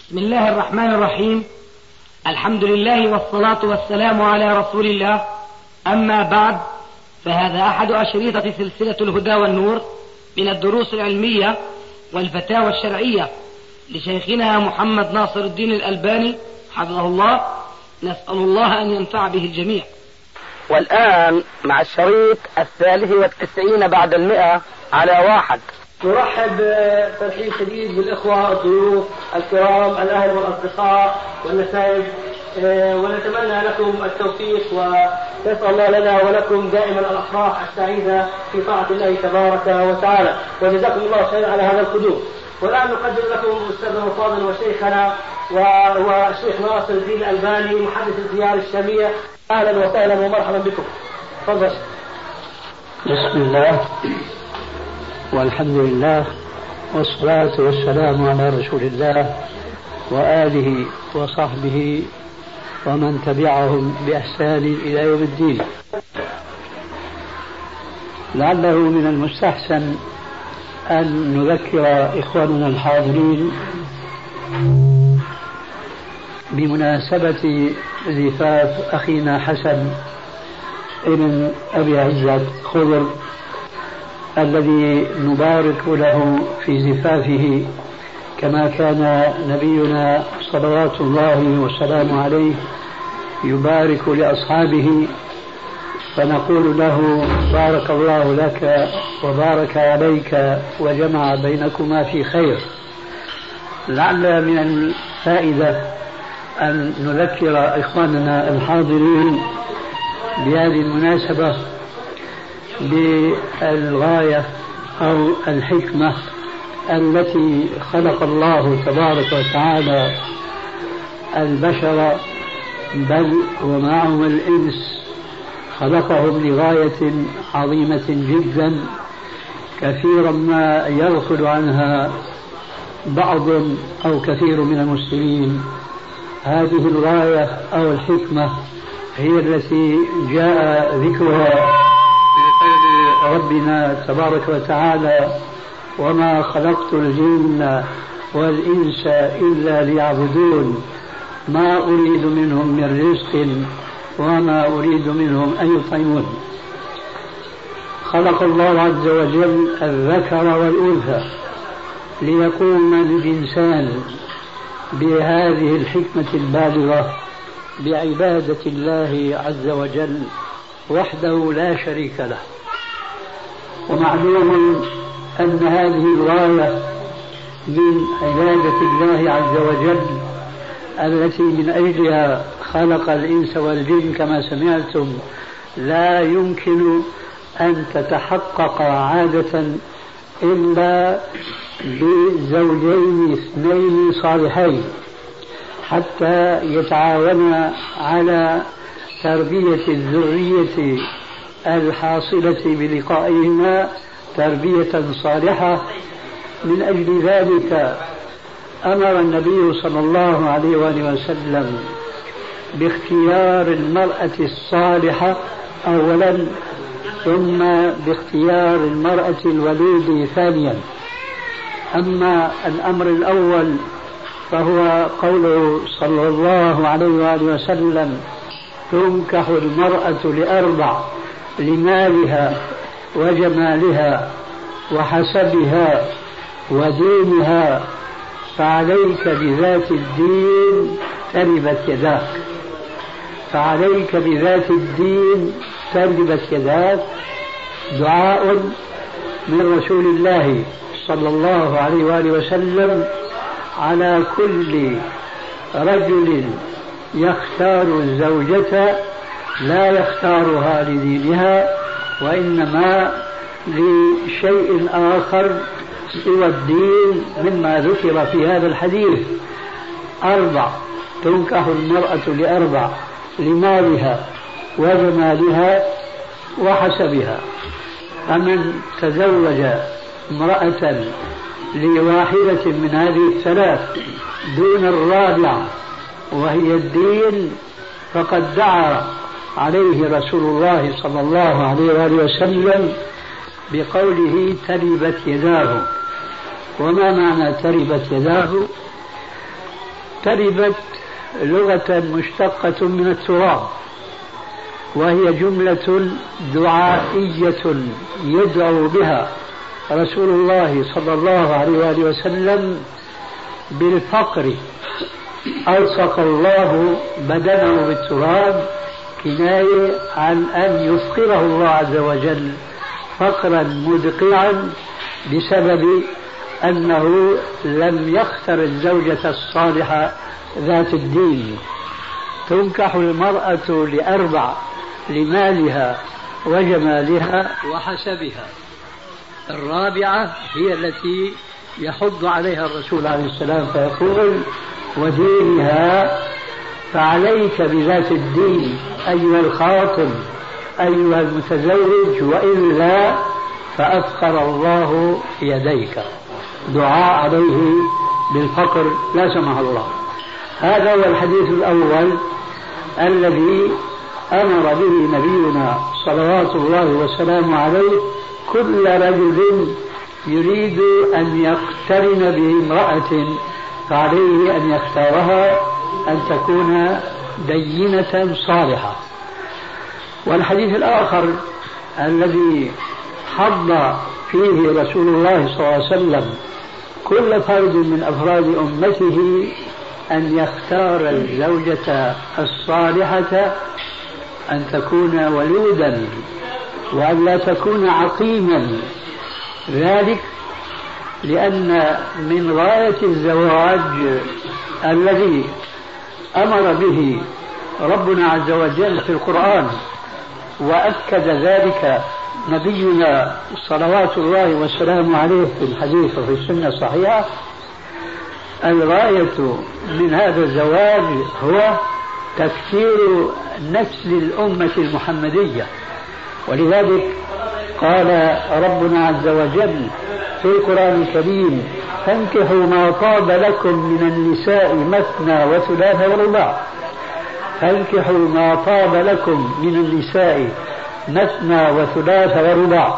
بسم الله الرحمن الرحيم. الحمد لله والصلاة والسلام على رسول الله. أما بعد، فهذا أحد أشريطة سلسلة الهدى والنور من الدروس العلمية والفتاوى الشرعية لشيخنا محمد ناصر الدين الألباني حفظه الله. نسأل الله أن ينفع به الجميع. والآن مع الشريط 93 بعد 100 على 1. نرحب ترحيب شديد بالإخوة الضيوف الكرام الأهل والأصدقاء والنسائب، ونتمنى لكم التوفيق ونسأل الله لنا ولكم دائما الأفراح السعيدة في طاعة الله تبارك وتعالى، وجزاكم الله خيرا على هذا القدوم. والآن نقدم لكم أستاذنا الفاضل وشيخنا وهو الشيخ ناصر الدين الألباني محدث الديار الشامية. أهلا وسهلا ومرحبا بكم. تفضل. بسم الله والحمد لله والصلاة والسلام على رسول الله وآله وصحبه ومن تبعهم بإحسان إلى يوم الدين. لعله من المستحسن أن نذكر إخواننا الحاضرين بمناسبة زفاف أخينا حسن ابن أبي عزة خضر الذي نبارك له في زفافه، كما كان نبينا صلوات الله وسلامه عليه يبارك لأصحابه، فنقول له بارك الله لك وبارك عليك وجمع بينكما في خير. لعل من الفائدة أن نذكر إخواننا الحاضرين بهذه المناسبة بالغاية أو الحكمة التي خلق الله تبارك وتعالى البشر، بل ومعهم الإنس، خلقهم لغاية عظيمة جدا كثيرا ما يغفل عنها بعض أو كثير من المسلمين. هذه الغاية أو الحكمة هي التي جاء ذكرها ربنا تبارك وتعالى: وما خلقت الجن والإنس إلا ليعبدون ما أريد منهم من رزق وما أريد منهم أن يطعمون. خلق الله عز وجل الذكر والأنثى ليقوم الإنسان بهذه الحكمة البالغة بعبادة الله عز وجل وحده لا شريك له. ومعلوم أن هذه الغاية من عبادة الله عز وجل التي من أجلها خلق الإنس والجن كما سمعتم لا يمكن أن تتحقق عادة إلا بزوجين اثنين صالحين حتى يتعاونا على تربية الذرية الحاصلة بلقائهما تربية صالحة. من أجل ذلك أمر النبي صلى الله عليه وآله وسلم باختيار المرأة الصالحة أولا، ثم باختيار المرأة الولود ثانيا. أما الأمر الأول فهو قوله صلى الله عليه وآله وسلم: تنكح المرأة لأربع: لمالها وجمالها وحسبها ودينها، فعليك بذات الدين تربت يداك. فعليك بذات الدين تربت يداك دعاء من رسول الله صلى الله عليه وآله وسلم على كل رجل يختار الزوجة، لا يختارها لدينها وإنما لشيء آخر سوى الدين مما ذكر في هذا الحديث. 4: تنكح المرأة لأربع: لمالها وجمالها وحسبها. فمن تزوج امرأة لواحدة من هذه الثلاث دون الرابعة وهي الدين فقد دعا عليه رسول الله صلى الله عليه وآله وسلم بقوله: تربت يداه. وما معنى تربت يداه؟ اقتربت لغة مشتقة من التراب، وهي جملة دعائية يدعو بها رسول الله صلى الله عليه وآله وسلم بالفقر. ألصق الله بدنه بالتراب كناية عن أن يفقره الله عز وجل فقرا مدقعا بسبب أنه لم يختر الزوجة الصالحة ذات الدين. تنكح المرأة لأربع: لمالها وجمالها وحسبها. الرابعة هي التي يحض عليها الرسول عليه السلام فيقول: ودينها. فعليك بذات الدين أيها الخاطب أيها المتزوج، وإلا فأفقر الله يديك. دعاء عليه بالفقر لا سمح الله. هذا هو الحديث الأول الذي أمر به نبينا صلوات الله وسلامه عليه كل رجل يريد أن يقترن بامرأة فعليه أن يختارها أن تكون دينة صالحة. والحديث الآخر الذي حض فيه رسول الله صلى الله عليه وسلم كل فرد من أفراد أمته أن يختار الزوجة الصالحة أن تكون ولودا وأن لا تكون عقيما. ذلك لأن من غاية الزواج الذي أمر به ربنا عز وجل في القرآن وأكد ذلك نبينا صلوات الله والسلام عليه في الحديث وفي السنة الصحيحة، الغاية من هذا الزواج هو تكثير نسل الأمة المحمدية. ولذلك قال ربنا عز وجل في القرآن الكريم: فانكحوا ما طاب لكم من النساء مثنى وثلاث ورباع. فانكحوا ما طاب لكم من النساء مثنى وثلاث ورباع.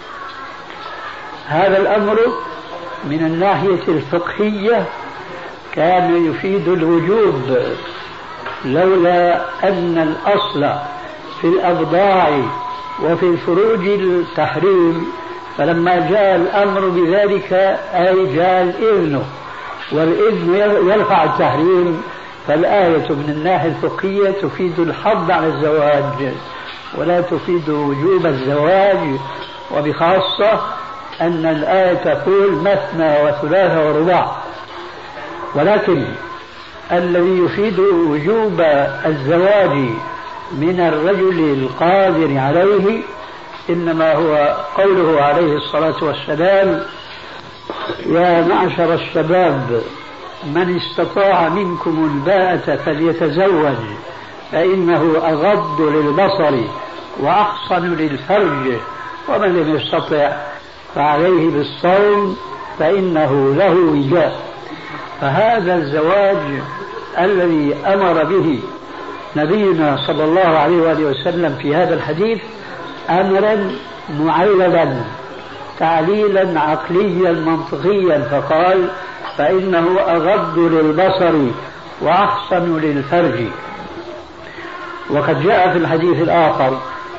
هذا الأمر من الناحية الفقهية كان يفيد الوجوب، لولا أن الأصل في الأبضاع وفي الفروج التحريم، فلما جاء الأمر بذلك أي جاء الإذن، والإذن يرفع التحريم. فالآية من الناحية الفقهية تفيد الحظ على الزواج ولا تفيد وجوب الزواج، وبخاصة أن الآية تقول مثنى وثلاث ورباع. ولكن الذي يفيد وجوب الزواج من الرجل القادر عليه إنما هو قوله عليه الصلاة والسلام: يا معشر الشباب من استطاع منكم الباءة فليتزوج فإنه أغض للبصر وأحصن للفرج، ومن لم يستطع فعليه بالصوم فإنه له وجاء. فهذا الزواج الذي أمر به نبينا صلى الله عليه وآله وسلم في هذا الحديث أمرا معللا تعليلا عقليا منطقيا، فقال: فإنه أغض للبصر وأحصن للفرج. وقد جاء في الحديث الآخر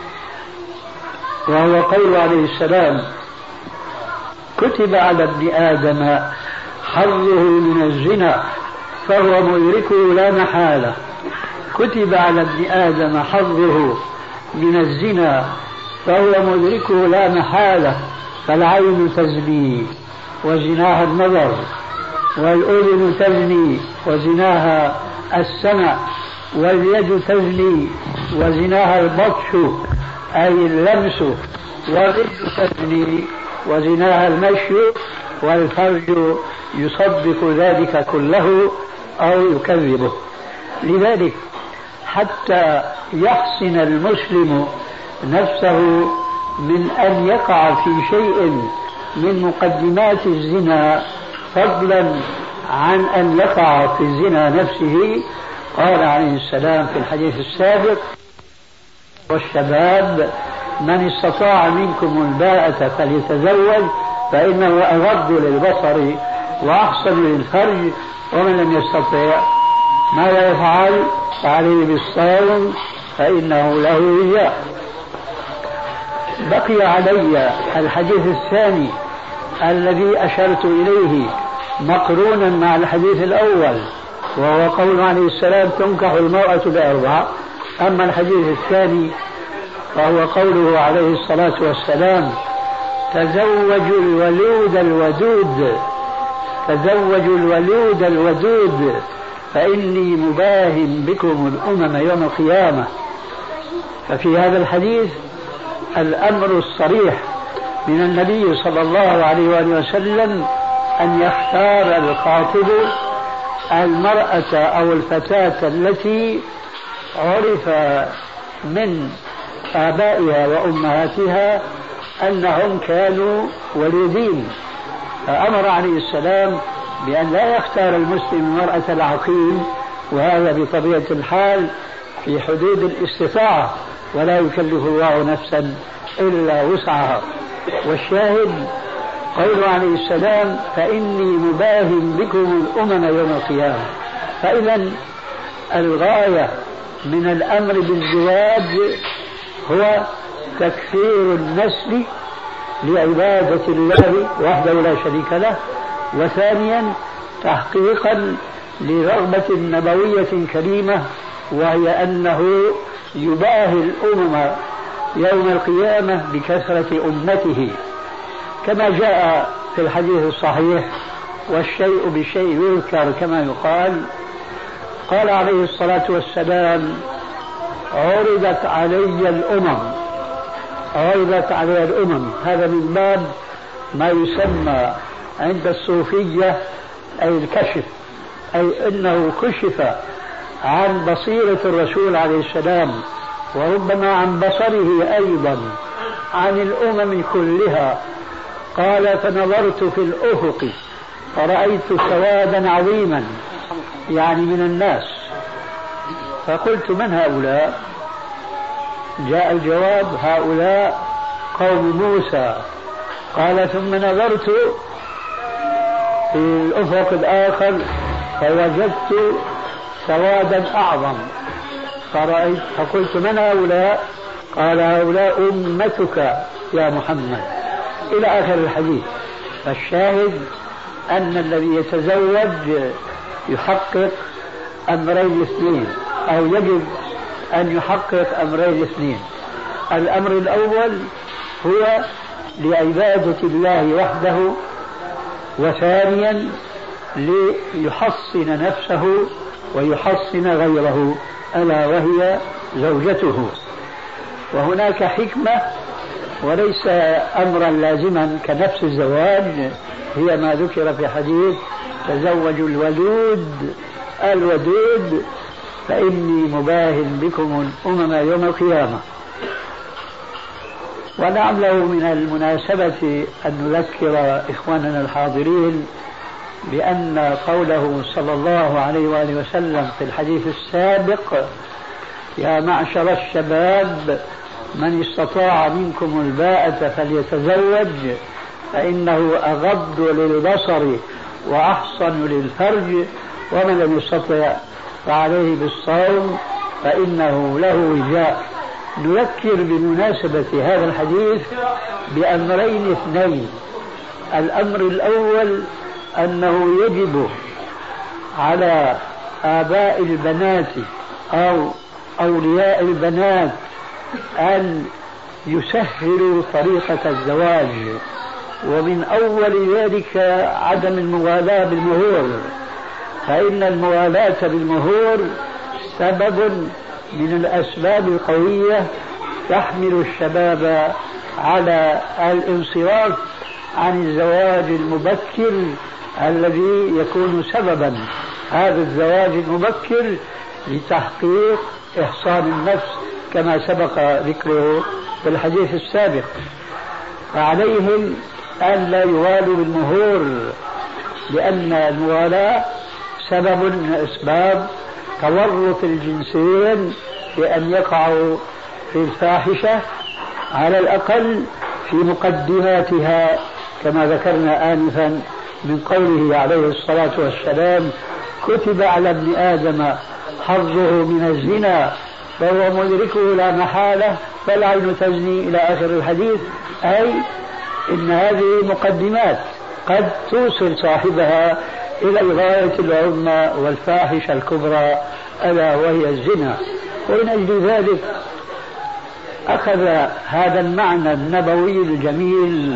وهو قول عليه السلام: كتب على ابن آدم حظه من الزنا فهو مدركه لا محالة. كتب على ابن آدم حظه من الزنا فهو مدركه لا محالة. فالعين تزني وزناها النظر، والأذن تزني وزناها السمع، واليد تزني وزناها البطش أي اللمس، والرجل تزني وزناها المشي، والفرج يصدق ذلك كله أو يكذبه. لذلك حتى يحسن المسلم نفسه من أن يقع في شيء من مقدمات الزنا فضلا عن أن يقع في الزنا نفسه، قال عليه السلام في الحديث السابق: والشباب من استطاع منكم الباءة فليتزوج فإنه أغض للبصر وأحصن للفرج. ومن لم يستطع ماذا يفعل؟ فعليه بالصوم فإنه له وجاء. بقي علي الحديث الثاني الذي أشرت إليه مقرونا مع الحديث الأول، وهو قول عليه السلام تنكح المرأة بأربع. أما الحديث الثاني فهو قوله عليه الصلاة والسلام تزوجوا الولود الودود، تزوجوا الولود الودود فإني مباهن بكم الأمم يوم القيامة. ففي هذا الحديث الأمر الصريح من النبي صلى الله عليه وآله وسلم أن يختار الخاطب المرأة أو الفتاة التي عرف من آبائها وأمهاتها أنهم كانوا ولودين، فأمر عليه السلام بأن لا يختار المسلم المرأة العقيم، وهذا بطبيعة الحال في حدود الاستطاعة، ولا يكلف الله نفسا إلا وسعها. والشاهد قول عليه السلام فإني مباهن بكم الأمم يوم القيامة. فإذا الغاية من الأمر بالزواج هو تكثير النسل لعبادة الله وحده لا شريك له، وثانيا تحقيقا لرغبة نبوية كريمة، وهي أنه يباهي الأمم يوم القيامة بكثرة أمته، كما جاء في الحديث الصحيح والشيء بالشيء يذكر كما يقال. قال عليه الصلاة والسلام عرضت علي الأمم، عرضت علي الأمم. هذا من باب ما يسمى عند الصوفية أي الكشف، أي أنه كشف عن بصيرة الرسول عليه السلام، وربما عن بصره أيضا عن الأمم كلها. قال فنظرت في الأفق فرأيت سوادا عظيما، يعني من الناس، فقلت من هؤلاء؟ جاء الجواب هؤلاء قوم موسى. قال ثم نظرت في الأفق الآخر فوجدت سوادا أعظم، فقلت من هؤلاء؟ قال هؤلاء أمتك يا محمد، إلى آخر الحديث. فالشاهد أن الذي يتزوج يحقق أمرين اثنين، أو يجب أن يحقق أمرين اثنين. الأمر الأول هو لعبادة الله وحده، وثانيا ليحصن نفسه ويحصن غيره، ألا وهي زوجته. وهناك حكمة وليس أمرا لازما كنفس الزواج، هي ما ذكر في حديث تزوجوا الودود فإني مباهن بكم الأمم يوم القيامة. ونعمله من المناسبة أن نذكر إخواننا الحاضرين بأن قوله صلى الله عليه وآله وسلم في الحديث السابق يا معشر الشباب من استطاع منكم الباءة فليتزوج فإنه أغض للبصر وأحصن للفرج، ومن لم يستطع فعليه بالصوم فإنه له وجاء. نذكر بمناسبة هذا الحديث بأمرين اثنين. الأمر الأول أنه يجب على آباء البنات أو أولياء البنات أن يسهلوا طريقة الزواج، ومن أول ذلك عدم المغالاة بالمهور، فإن المغالاة بالمهور سبب من الأسباب القوية تحمل الشباب على الانصراف عن الزواج المبكر الذي يكون سببا هذا الزواج المبكر لتحقيق إحصان النفس كما سبق ذكره في الحديث السابق. فعليهم أن لا يغالوا بالمهور، لأن المغالاة سبب من أسباب تورط الجنسين بأن يقعوا في الفاحشة على الأقل في مقدماتها كما ذكرنا آنفا من قوله عليه الصلاة والسلام كتب على ابن آدم حظه من الزنا فهو مدركه لا محالة فالعين تزني إلى آخر الحديث. أي إن هذه مقدمات قد توصل صاحبها إلى الغاية العظمى والفاحشة الكبرى ألا وهي الزنا. ومن أجل ذلك أخذ هذا المعنى النبوي الجميل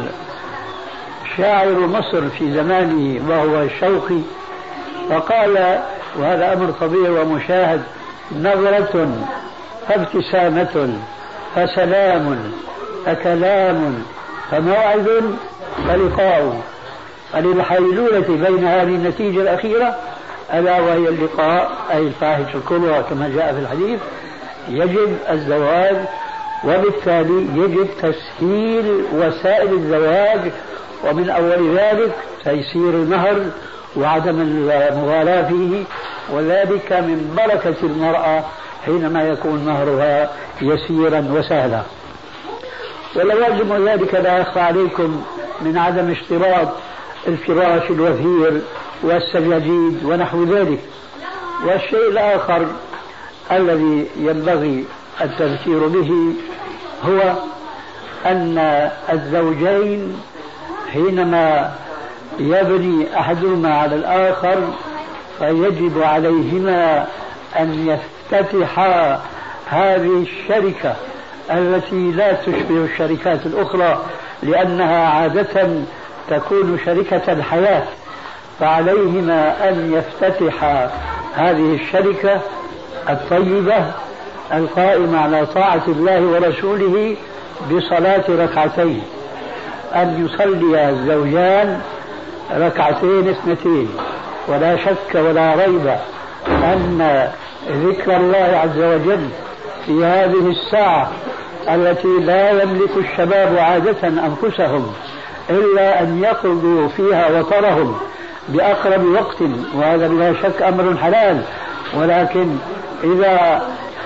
شاعر مصر في زمانه وهو الشوقي فقال، وهذا أمر طبيعي ومشاهد: نظرة فابتسامة فسلام فكلام فموعد فلقاء. فللحيلولة بين هذه النتيجة الأخيرة ألا وهي اللقاء أي الفاحشة الكبرى كما جاء في الحديث يجب الزواج، وبالتالي يجب تسهيل وسائل الزواج، ومن أول ذلك تيسير المهر وعدم المغالاة فيه، وذلك من بركة المرأة حينما يكون مهرها يسيرا وسهلا. ولوازم ذلك لا يخفى عليكم من عدم اشتراط الفراش الوثير والسجاجيد ونحو ذلك. والشيء الآخر الذي ينبغي التذكير به هو أن الزوجين حينما يبني أحدهما على الآخر فيجب عليهما أن يفتتحا هذه الشركة التي لا تشبه الشركات الأخرى لأنها عادة تكون شركة الحياة، فعليهما أن يفتتحا هذه الشركة الطيبة القائمة على طاعة الله ورسوله بصلاة ركعتين، أن يصلي الزوجان ركعتين اثنتين. ولا شك ولا ريب أن ذكر الله عز وجل في هذه الساعة التي لا يملك الشباب عادة أنفسهم إلا أن يقضوا فيها وطرهم بأقرب وقت، وهذا بلا شك أمر حلال، ولكن إذا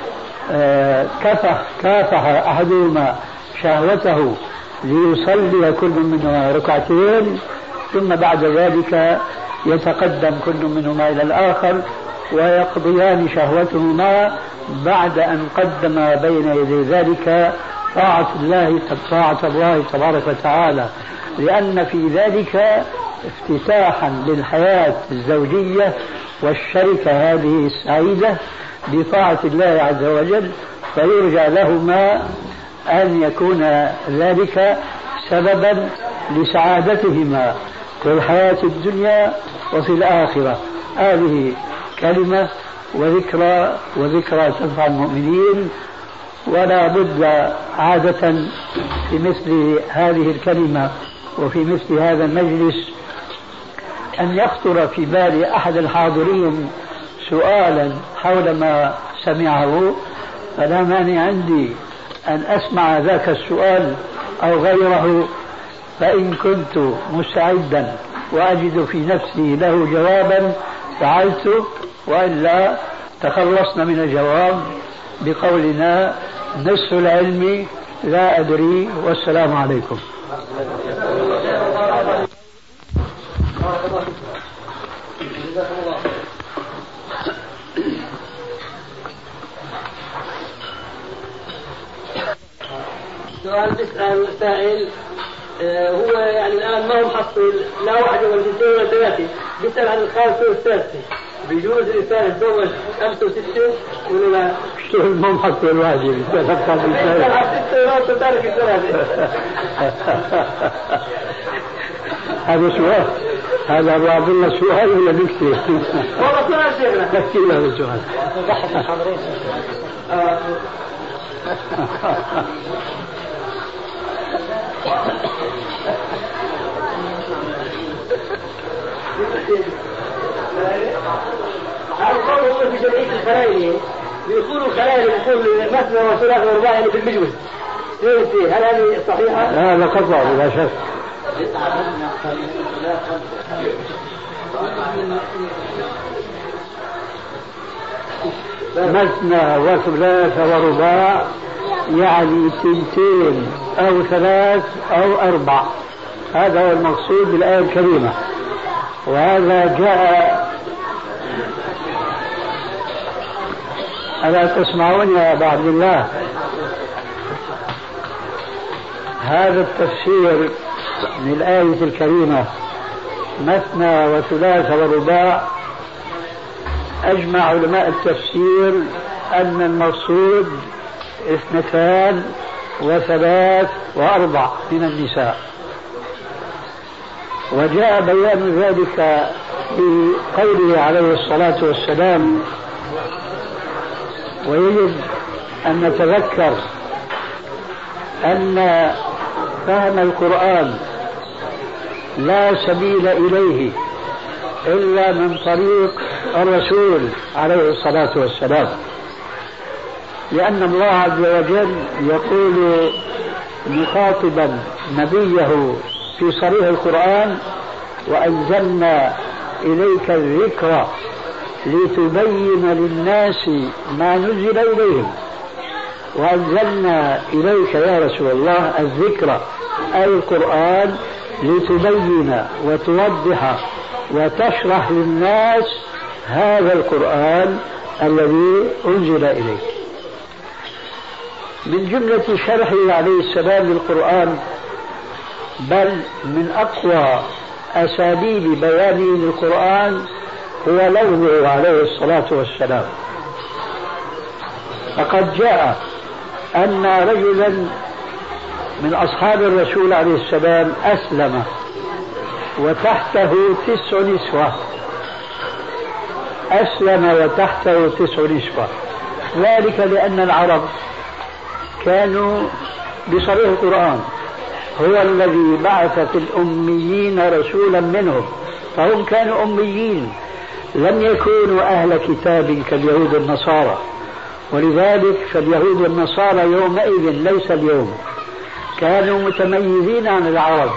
كافح أحدهما شهوته ليصلي كل منهما ركعتين ثم بعد ذلك يتقدم كل منهما إلى الآخر ويقضيان شهوتهما بعد أن قدم بين يدي ذلك طاعة الله تبارك وتعالى، لأن في ذلك افتتاحا للحياة الزوجية والشركة هذه السعيدة بطاعة الله عز وجل، فيرجى لهما أن يكون ذلك سببا لسعادتهما في الحياة الدنيا وفي الآخرة. هذه كلمة وذكرى تنفع المؤمنين، ولا بد عادة في مثل هذه الكلمة وفي مثل هذا المجلس أن يخطر في بال أحد الحاضرين سؤالا حول ما سمعه، فلا مانع عندي أن أسمع ذاك السؤال أو غيره، فإن كنت مستعدا وأجد في نفسي له جوابا فعلت، وإلا تخلصنا من الجواب بقولنا نصف العلم لا أدري والسلام عليكم. سؤال تسأل سائل هو يعني الآن ما هو محصل لا واحدة ولا اثنين ولا ثلاثة، بيسأل عن الخامسة والسادسة، بيجوز الإنسان يتزوج 5 و6 ولا لا؟ شو ما محصل الواجب تفكر بالسؤال هذا سؤال، هذا أبو عبد الله سؤال ولا نكتة؟ والله سؤال شيخنا. نكتة هذا السؤال. في جمعية الخلايل بيقولوا الخلايل يقول مثنى وثلاث ورباع يعني بالمجوز، هل هذه صحيحة؟ هذا خطأ بلا شك. مثنى وثلاث ورباع يعني 2 أو 3 أو 4، هذا هو المقصود بالآية الكريمة. وهذا جاء. ألا تسمعون يا أبا عبد الله؟ هذا التفسير من الآية الكريمة مثنى وثلاث ورباع، أجمع علماء التفسير أن المقصود 2 و3 و4 من النساء، وجاء بيان ذلك في قوله عليه الصلاة والسلام. ويجب أن نتذكر أن فهم القرآن لا سبيل إليه إلا من طريق الرسول عليه الصلاة والسلام، لأن الله عز وجل يقول مخاطبا نبيه في صريح القرآن: وأنزلنا إليك الذكر لتبين للناس ما نزل إليهم. وأنزلنا إليك يا رسول الله الذكر أي القرآن لتبين وتوضح وتشرح للناس هذا القرآن الذي أنزل إليك. من جملة شرحه عليه السلام للقرآن، بل من أقوى أساليب بيانه للقرآن، هو لفظه عليه الصلاة والسلام. فقد جاء أن رجلا من أصحاب الرسول عليه السلام أسلم وتحته 9 نسوة. أسلم وتحته 9 نسوة، ذلك لأن العرب كانوا بصريح القرآن هو الذي بعث في الأميين رسولا منهم، فهم كانوا أميين، لم يكونوا أهل كتاب كاليهود والنصارى. ولذلك فاليهود والنصارى يومئذ ليس اليوم كانوا متميزين عن العرب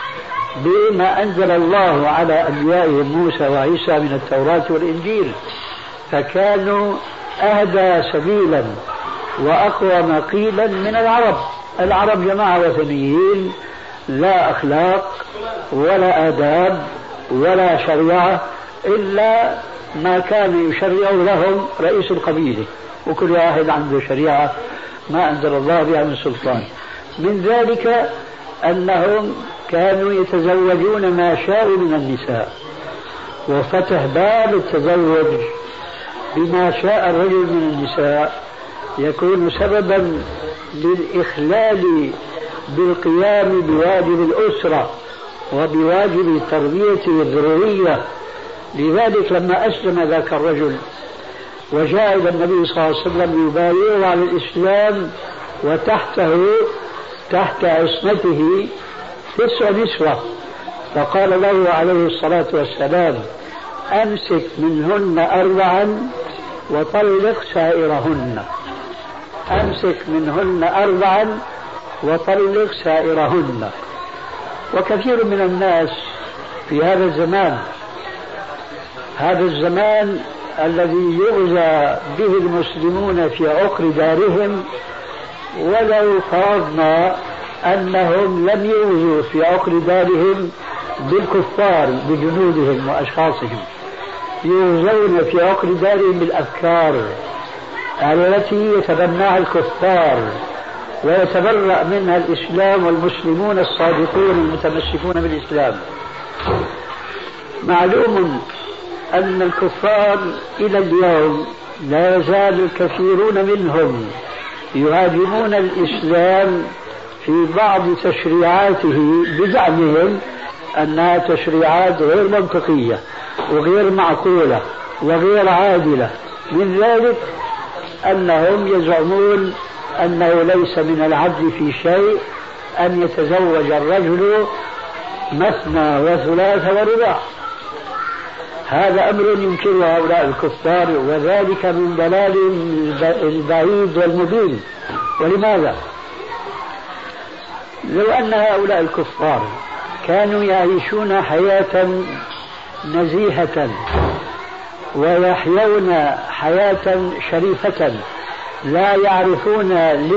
بما أنزل الله على أنبيائهم موسى وعيسى من التوراة والإنجيل، فكانوا أهدى سبيلا وأقوى مقيلا من العرب. العرب جماعة وثنيين، لا أخلاق ولا آداب ولا شريعة إلا ما كان يشرع لهم رئيس القبيلة، وكل واحد عنده شريعة ما أنزل الله بها من سلطان. من ذلك أنهم كانوا يتزوجون ما شاءوا من النساء، وفتح باب التزوج بما شاء الرجل من النساء يكون سببا للإخلال بالقيام بواجب الأسرة وبواجب تربية الذرية. لذلك لما أسلم ذاك الرجل وجاء إلى النبي صلى الله عليه وسلم يبايعه على الإسلام، وتحته تحت عصمته 9 نسوة، فقال له عليه الصلاة والسلام: أمسك منهن 4 وطلق سائرهن. أمسك منهن 4 وطلق سائرهن. وكثير من الناس في هذا الزمان، هذا الزمان الذي يغزى به المسلمون في عقر دارهم، ولو فرضنا أنهم لم يغزوا في عقر دارهم بالكفار بجنودهم وأشخاصهم، يغزون في عقر دارهم بالأفكار التي يتبناها الكفار ويتبرأ منها الإسلام والمسلمون الصادقون المتمسكون بالإسلام. معلوم أن الكفار إلى اليوم لا يزال الكثيرون منهم يهاجمون الإسلام في بعض تشريعاته بزعمهم أنها تشريعات غير منطقية وغير معقولة وغير عادلة. من ذلك أنهم يزعمون أنه ليس من العدل في شيء أن يتزوج الرجل 2 و3 ورباع. هذا أمر ينكره هؤلاء الكفار، وذلك من ضلال البعيد والمبين. ولماذا؟ لو أن هؤلاء الكفار كانوا يعيشون حياة نزيهة ويحيون حياة شريفة، لا يعرفون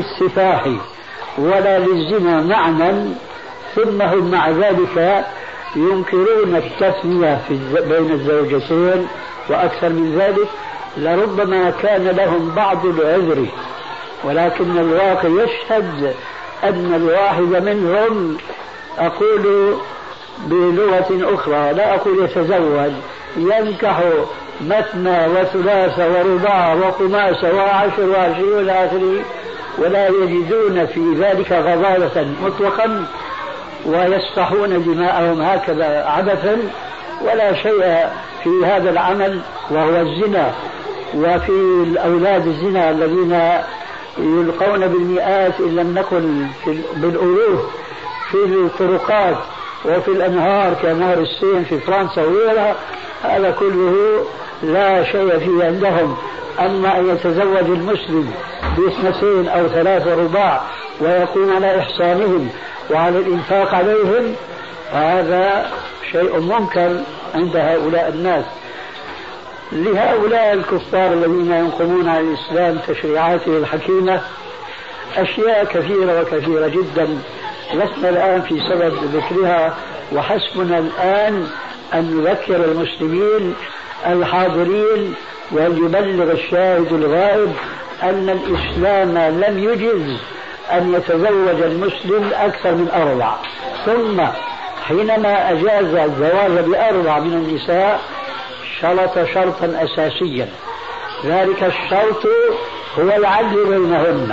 للسفاح ولا للزنا معنى، ثم هم مع ذلك ينكرون التثنية بين الزوجتين وأكثر من ذلك، لربما كان لهم بعض العذر، ولكن الواقع يشهد أن الواحد منهم، أقول بلغة أخرى لا أقول يتزوج، ينكح مثنى وثلاث ورباع وخماس وعشر وعشرين إلى آخره، ولا يجدون في ذلك غضاضة مطلقا، ويسفحون دماءهم هكذا عبثا، ولا شيء في هذا العمل وهو الزنا. وفي الأولاد الزنا الذين يلقون بالمئات إن لم نقل بالألوف في الطرقات وفي الأنهار كنهر السين في فرنسا وغيرها، هذا كله لا شيء فيه عندهم. أما أن يتزوج المسلم باثنتين أو ثلاث رباع ويقوم على إحصانهم وعلى الإنفاق عليهم، هذا شيء منكر عند هؤلاء الناس. لهؤلاء الكفار الذين ينقمون على الإسلام تشريعاته الحكيمة أشياء كثيرة وكثيرة جدا، لسنا الآن في سبب ذكرها، وحسبنا الآن أن نذكر المسلمين الحاضرين وليبلغ الشاهد الغائب أن الإسلام لم يجز أن يتزوج المسلم أكثر من 4. ثم حينما أجاز الزواج ب4 من النساء شرط شرطا أساسيا، ذلك الشرط هو العدل بينهن،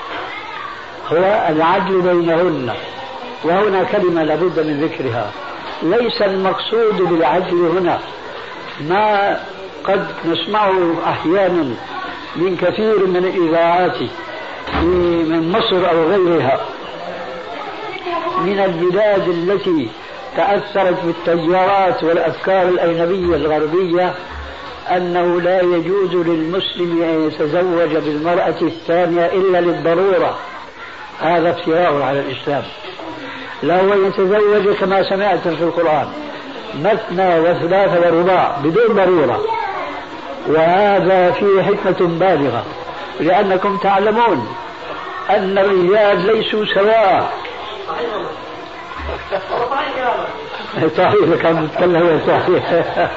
هو العدل بينهن. وهنا كلمة لابد من ذكرها، ليس المقصود بالعدل هنا ما قد نسمعه أحيانا من كثير من الإذاعات من مصر أو غيرها من البلاد التي تأثرت بالتيارات والأفكار الأجنبية الغربية، أنه لا يجوز للمسلم أن يتزوج بالمرأة الثانية إلا للضرورة. هذا افتراء على الإسلام. لو يتزوج كما سمعت في القرآن مثنى وثلاث ورباع بدون ضرورة، وهذا فيه حكمة بالغة، لأنكم تعلمون أن الرجال ليسوا سواء. صحيح كان نتكلم صحيح.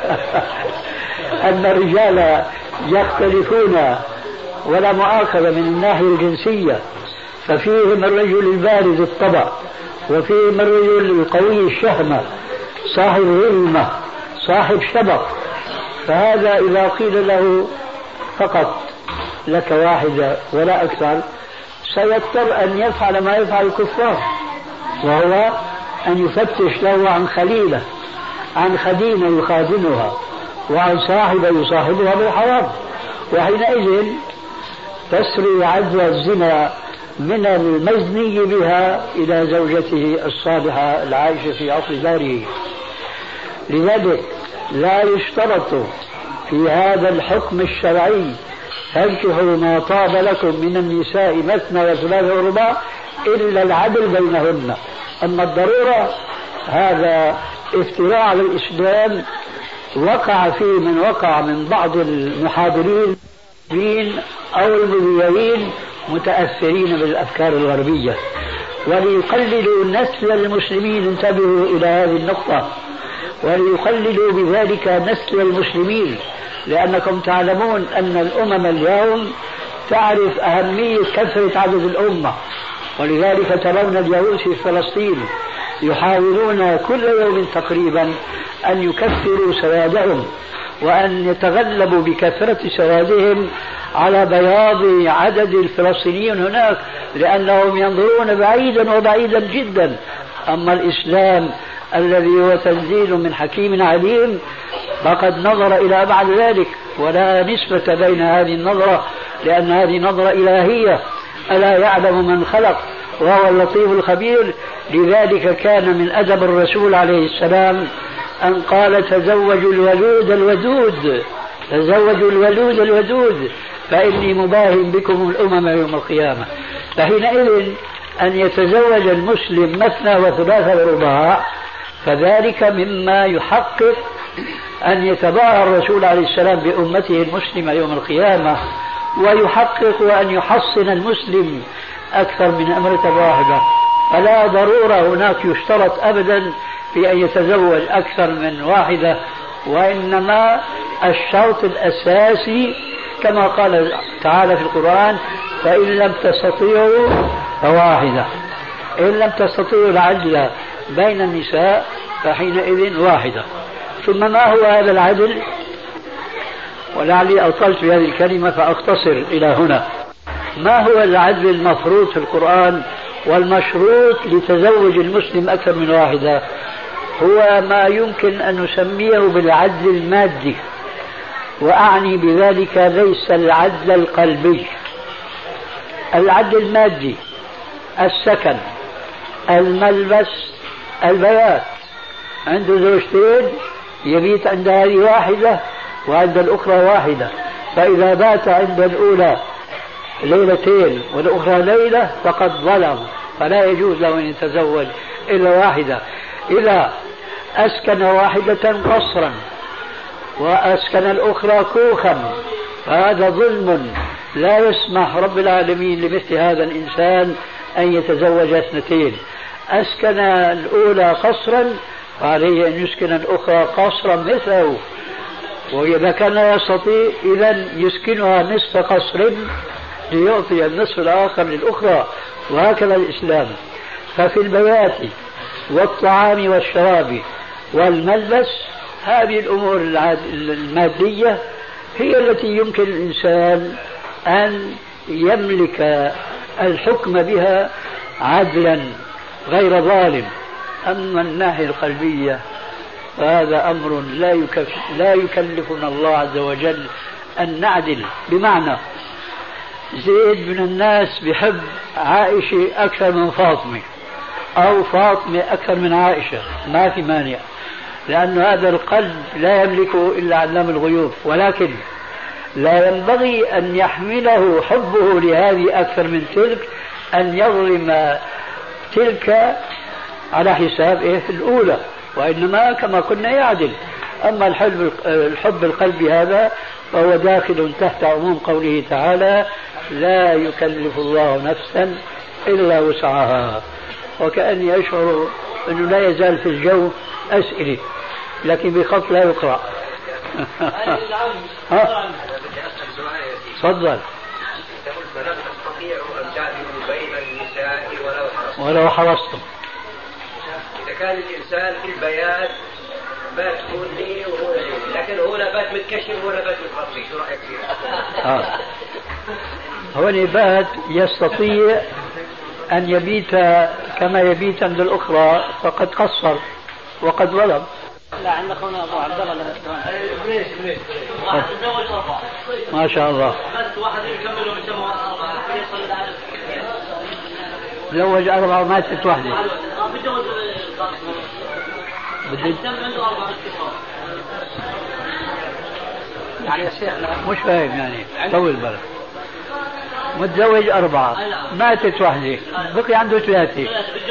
أن الرجال يختلفون ولا مؤاخذة من الناحية الجنسية، ففيهم الرجل البارد الطبع، وفيهم الرجل القوي الشهمة صاحب علمة صاحب شبق. فهذا إذا قيل له فقط لك واحدة ولا أكثر سيضطر أن يفعل ما يفعل الكفار، وهو أن يفتش له عن خليلة، عن خديمة يخادمها، وعن صاحبة يصاحبها بالحرام. وحينئذ تسري عدوى الزنا من المزني بها إلى زوجته الصالحة العائشة في عقل داره. لذلك لا يشترط في هذا الحكم الشرعي فانكحوا ما طاب لكم من النساء مثنى وثلاث ورباع إلا العدل بينهن. أما الضرورة هذا افتراء على الإسلام وقع فيه من وقع من بعض المحاضرين أو المذيعين متأثرين بالأفكار الغربية، وليقللوا نسل المسلمين. انتبهوا إلى هذه النقطة، وليقللوا بذلك نسل المسلمين، لأنكم تعلمون أن الأمم اليوم تعرف أهمية كثرة عدد الأمة، ولذلك ترون اليهود في فلسطين يحاولون كل يوم تقريبا أن يكثروا سوادهم وأن يتغلبوا بكثرة سوادهم على بياض عدد الفلسطينيين هناك، لأنهم ينظرون بعيدا وبعيدا جدا. أما الإسلام الذي هو تنزيل من حكيم عليم فقد نظر إلى بعد ذلك، ولا نسبة بين هذه النظرة، لأن هذه نظرة إلهية. ألا يعلم من خلق وهو اللطيف الخبير. لذلك كان من أدب الرسول عليه السلام أن قال تزوجوا الولود الودود، تزوجوا الولود الودود فإني مباهٍ بكم الأمم يوم القيامة. فحينئذ أن يتزوج المسلم مثنى وثلاث ورباع فذلك مما يحقق أن يتباهى الرسول عليه السلام بأمته المسلمة يوم القيامة، ويحقق أن يحصن المسلم أكثر من أمرة واحدة. فلا ضرورة هناك يشترط أبدا في أن يتزوج أكثر من واحدة، وإنما الشرط الأساسي كما قال تعالى في القرآن: فإن لم تستطيعوا فواحدة، إن لم تستطيعوا العدل بين النساء فحينئذ واحدة. ثم ما هو هذا العدل؟ ولعلي أطلت في هذه الكلمة فأختصر إلى هنا. ما هو العدل المفروض في القرآن والمشروط لتزوج المسلم أكثر من واحدة؟ هو ما يمكن أن نسميه بالعدل المادي، وأعني بذلك ليس العدل القلبي. العدل المادي: السكن، الملبس، البيات. عنده زوجتين يبيت عند هذه واحدة وعند الأخرى واحدة، فإذا بات عند الأولى ليلتين والأخرى ليلة فقد ظلم، فلا يجوز له أن يتزوج إلا واحدة. إذا أسكن واحدة قصرا وأسكن الأخرى كوخا فهذا ظلم، لا يسمح رب العالمين لمثل هذا الإنسان أن يتزوج اثنتين. أسكن الأولى قصرا فعليه أن يسكن الأخرى قصرا مثله، وإذا كان لا يستطيع إذن يسكنها نصف قصر ليعطي النصف الآخر للأخرى، وهكذا الإسلام. ففي البيات والطعام والشراب والملبس هذه الأمور المادية هي التي يمكن الإنسان أن يملك الحكم بها عدلا غير ظالم. أما الناحية القلبية فهذا أمر لا يكلفنا الله عز وجل أن نعدل. بمعنى زيد من الناس بحب عائشة أكثر من فاطمة، أو فاطمة أكثر من عائشة، ما في مانع، لأن هذا القلب لا يملكه إلا علام الغيوب، ولكن لا ينبغي أن يحمله حبه لهذه أكثر من تلك أن يظلم تلك على حساب الأولى، وإنما كما كنا يعدل. أما الحب القلبي هذا فهو داخل تحت عموم قوله تعالى: لا يكلف الله نفسا إلا وسعها. وكأني أشعر أنه لا يزال في الجو أسئلة لكن بخط لا يقرأ. تفضل. ولو حرصتم. إذا كان الإنسان في البيات بات لي وهو لي، لكن هو بات متكشف وهو بات متغطي، شو رأيك فيه؟ هو بات يستطيع أن يبيت كما يبيت عند الأخرى فقد قصر وقد ظلم. لا عند أخونا أبو عبد الله ليش واحد تزوج أربعة ما شاء الله، بس واحد يكمل ويسمى أربعة تزوج أربعة وماتت واحدة. يعني مش فاهم يعني طول بالك. متزوج أربعة ماتت واحدة بقي عنده ثلاثة،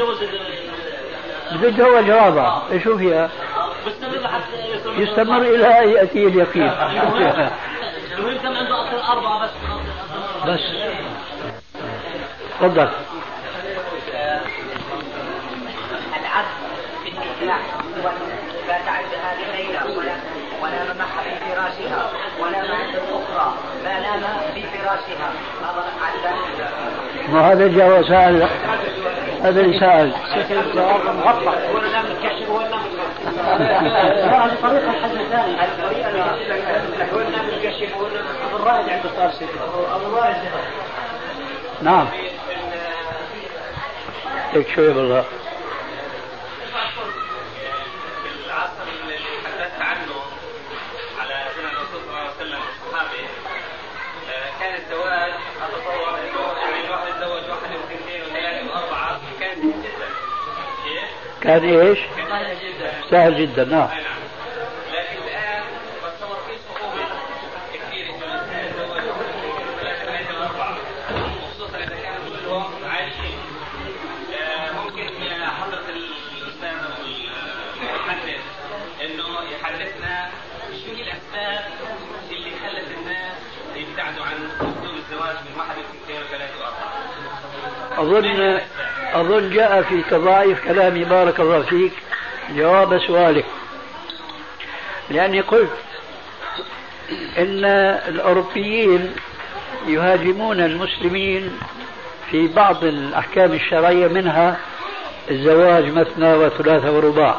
بده يتزوج رابعة، شو فيها؟ يستمر إلى أن يأتي اليقين. المهم كم عنده أصل أربعة بس. تفضل. العبد في النكاح لا تعد هذه ليلة ولا منح في فراشها ولا عند الأخرى ما نام في فراشها. وهذا جاء سأل هذا اللي سأل ولا نام متكشف ولا نام الطريقة الحل الثاني الطريقة ولا نام متكشف ولا أبو الرائد عنده طارسي أبو الرائد. نعم هيك شوي بالله. العصر اللي حدثت عنه على زمن الرسول صلى الله عليه وسلم والصحابة كان الزواج أتصور إنه يعني الواحد يتزوج واحد واثنين وثلاثة وأربعة كان جدا. كان إيش؟ سهل جدا. نعم. لكن الآن بتصور في صعوبة كثير إنه الإنسان يتزوج ثلاثة وأربعة، وخصوصا إذا كانوا كلهم عايشين. ممكن حضرة الأستاذ أو المحدث إنه يحدثنا شو هي الأسباب اللي خلت الناس يبتعدوا عن أسلوب الزواج من واحد واثنين وثلاثة وأربعة. أظن جاء في تضاعف كلامي بارك الله فيك جواب سؤالك، لأني قلت إن الأوروبيين يهاجمون المسلمين في بعض الأحكام الشرعية، منها الزواج مثنى وثلاثة ورباع.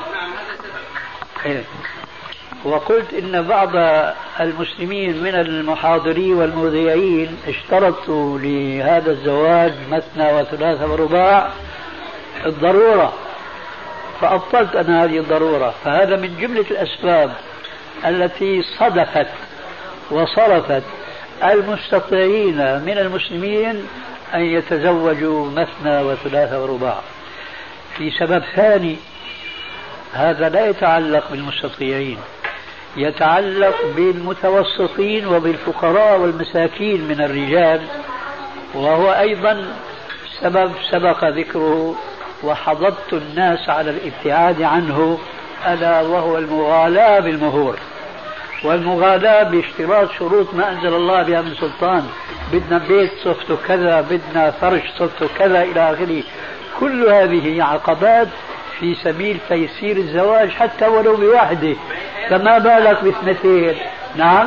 وقلت إن بعض المسلمين من المحاضرين والمذيعين اشترطوا لهذا الزواج مثنى وثلاثة ورباع الضرورة، فأبطلت أنا هذه الضرورة. فهذا من جملة الأسباب التي صدفت وصرفت المستطيعين من المسلمين أن يتزوجوا مثنى وثلاثة ورباع. في سبب ثاني، هذا لا يتعلق بالمستطيعين، يتعلق بالمتوسطين وبالفقراء والمساكين من الرجال، وهو أيضا سبب سبق ذكره وحضضت الناس على الابتعاد عنه، ألا وهو المغالاة بالمهور، والمغالاة باشتراط شروط ما أنزل الله بها من سلطان. بدنا بيت صفته كذا، بدنا فرش صفته كذا إلى آخره. كل هذه عقبات في سبيل تيسير الزواج حتى ولو بواحدة، فما بالك باثنتين. نعم،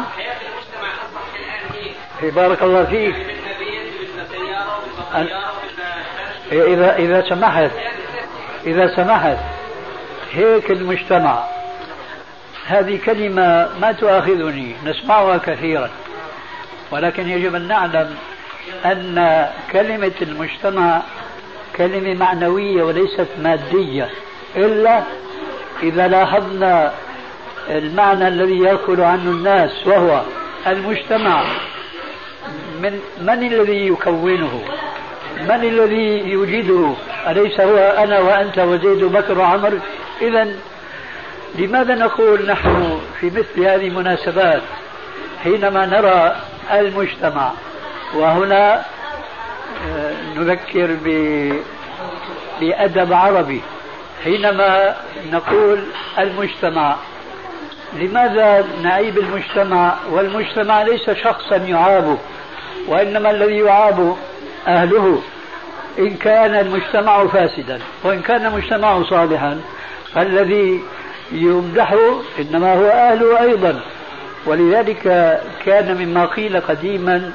بارك الله فيك. إذا سمحت هيك المجتمع، هذه كلمة ما تؤاخذني، نسمعها كثيرا، ولكن يجب أن نعلم أن كلمة المجتمع كلمة معنوية وليست مادية، إلا إذا لاحظنا المعنى الذي يأكل عنه الناس، وهو المجتمع من الذي يكونه؟ من الذي يوجده؟ أليس هو أنا وأنت وزيد وبكر وعمر؟ إذن لماذا نقول نحن في مثل هذه المناسبات حينما نرى المجتمع، وهنا نذكر بأدب عربي، حينما نقول المجتمع، لماذا نعيب المجتمع؟ والمجتمع ليس شخصا يعاب، وإنما الذي يعاب أهله، إن كان المجتمع فاسدا، وإن كان المجتمع صالحا فالذي يمدحه إنما هو أهله أيضا. ولذلك كان مما قيل قديما